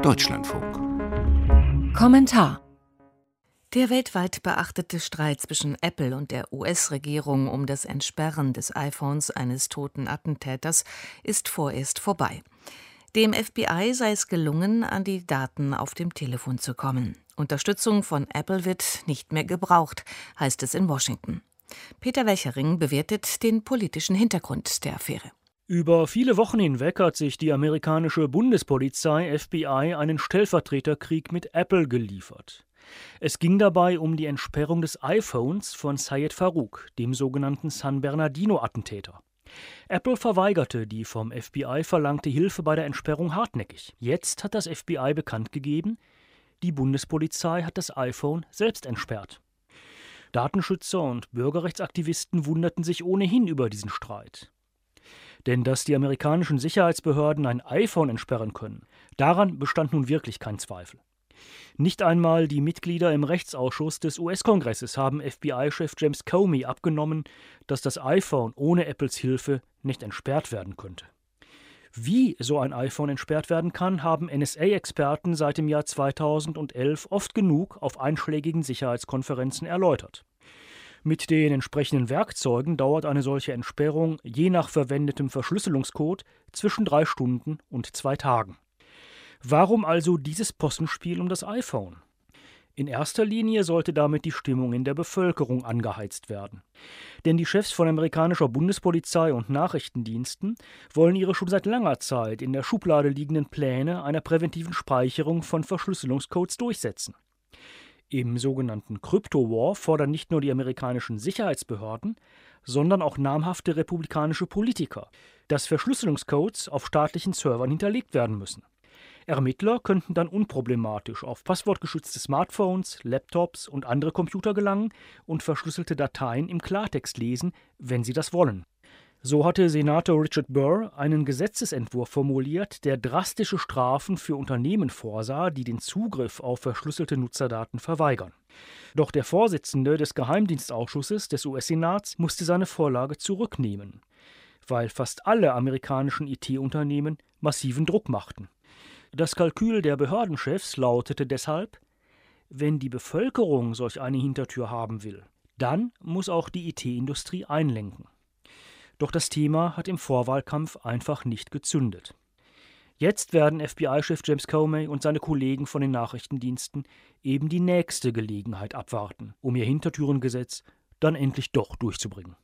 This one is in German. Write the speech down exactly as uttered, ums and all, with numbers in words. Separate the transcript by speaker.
Speaker 1: Deutschlandfunk.
Speaker 2: Kommentar: Der weltweit beachtete Streit zwischen Apple und der U S-Regierung um das Entsperren des iPhones eines toten Attentäters ist vorerst vorbei. Dem F B I sei es gelungen, an die Daten auf dem Telefon zu kommen. Unterstützung von Apple wird nicht mehr gebraucht, heißt es in Washington. Peter Welchering bewertet den politischen Hintergrund der Affäre.
Speaker 3: Über viele Wochen hinweg hat sich die amerikanische Bundespolizei F B I einen Stellvertreterkrieg mit Apple geliefert. Es ging dabei um die Entsperrung des iPhones von Syed Farook, dem sogenannten San Bernardino-Attentäter. Apple verweigerte die vom F B I verlangte Hilfe bei der Entsperrung hartnäckig. Jetzt hat das F B I bekannt gegeben, die Bundespolizei hat das iPhone selbst entsperrt. Datenschützer und Bürgerrechtsaktivisten wunderten sich ohnehin über diesen Streit. Denn dass die amerikanischen Sicherheitsbehörden ein iPhone entsperren können, daran bestand nun wirklich kein Zweifel. Nicht einmal die Mitglieder im Rechtsausschuss des U S-Kongresses haben F B I-Chef James Comey abgenommen, dass das iPhone ohne Apples Hilfe nicht entsperrt werden könnte. Wie so ein iPhone entsperrt werden kann, haben N S A-Experten seit dem Jahr zweitausendelf oft genug auf einschlägigen Sicherheitskonferenzen erläutert. Mit den entsprechenden Werkzeugen dauert eine solche Entsperrung je nach verwendetem Verschlüsselungscode zwischen drei Stunden und zwei Tagen. Warum also dieses Possenspiel um das iPhone? In erster Linie sollte damit die Stimmung in der Bevölkerung angeheizt werden. Denn die Chefs von amerikanischer Bundespolizei und Nachrichtendiensten wollen ihre schon seit langer Zeit in der Schublade liegenden Pläne einer präventiven Speicherung von Verschlüsselungscodes durchsetzen. Im sogenannten Crypto-War fordern nicht nur die amerikanischen Sicherheitsbehörden, sondern auch namhafte republikanische Politiker, dass Verschlüsselungscodes auf staatlichen Servern hinterlegt werden müssen. Ermittler könnten dann unproblematisch auf passwortgeschützte Smartphones, Laptops und andere Computer gelangen und verschlüsselte Dateien im Klartext lesen, wenn sie das wollen. So hatte Senator Richard Burr einen Gesetzesentwurf formuliert, der drastische Strafen für Unternehmen vorsah, die den Zugriff auf verschlüsselte Nutzerdaten verweigern. Doch der Vorsitzende des Geheimdienstausschusses des U S-Senats musste seine Vorlage zurücknehmen, weil fast alle amerikanischen I T-Unternehmen massiven Druck machten. Das Kalkül der Behördenchefs lautete deshalb: Wenn die Bevölkerung solch eine Hintertür haben will, dann muss auch die I T-Industrie einlenken. Doch das Thema hat im Vorwahlkampf einfach nicht gezündet. Jetzt werden F B I-Chef James Comey und seine Kollegen von den Nachrichtendiensten eben die nächste Gelegenheit abwarten, um ihr Hintertürengesetz dann endlich doch durchzubringen.